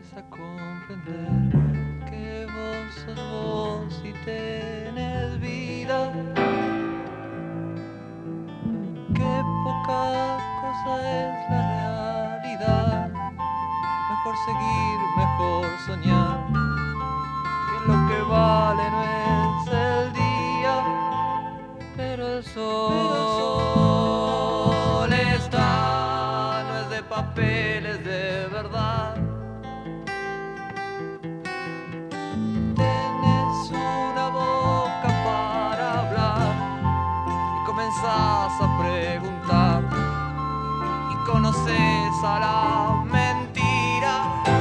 empieza a comprender que vos sos vos y tenés vida, que poca cosa es la realidad, mejor seguir, mejor soñar, que lo que vale no es el día, pero el sol está, no es de papel, es de verdad. Tenés una boca para hablar y comenzás a preguntar y conoces a la mentira.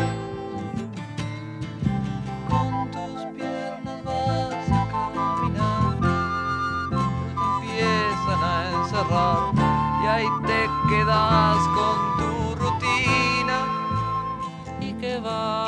Con tus piernas vas a caminar, te empiezan a encerrar y ahí te quedas con tu rutina y que va